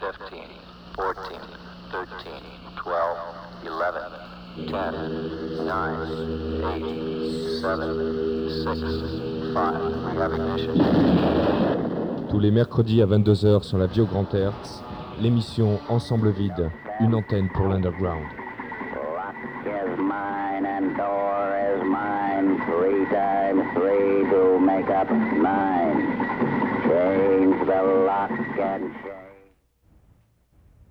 15, 14, 13, 12, 11, 10, 9, 8, 7, 6, 5. We have ignition. Tous les mercredis à 22h sur la Vie au Grand Hertz, l'émission Ensemble Vide, une antenne pour l'underground. Lock is mine and door is mine. 3 times 3 to make up 9. Change the lock and chain.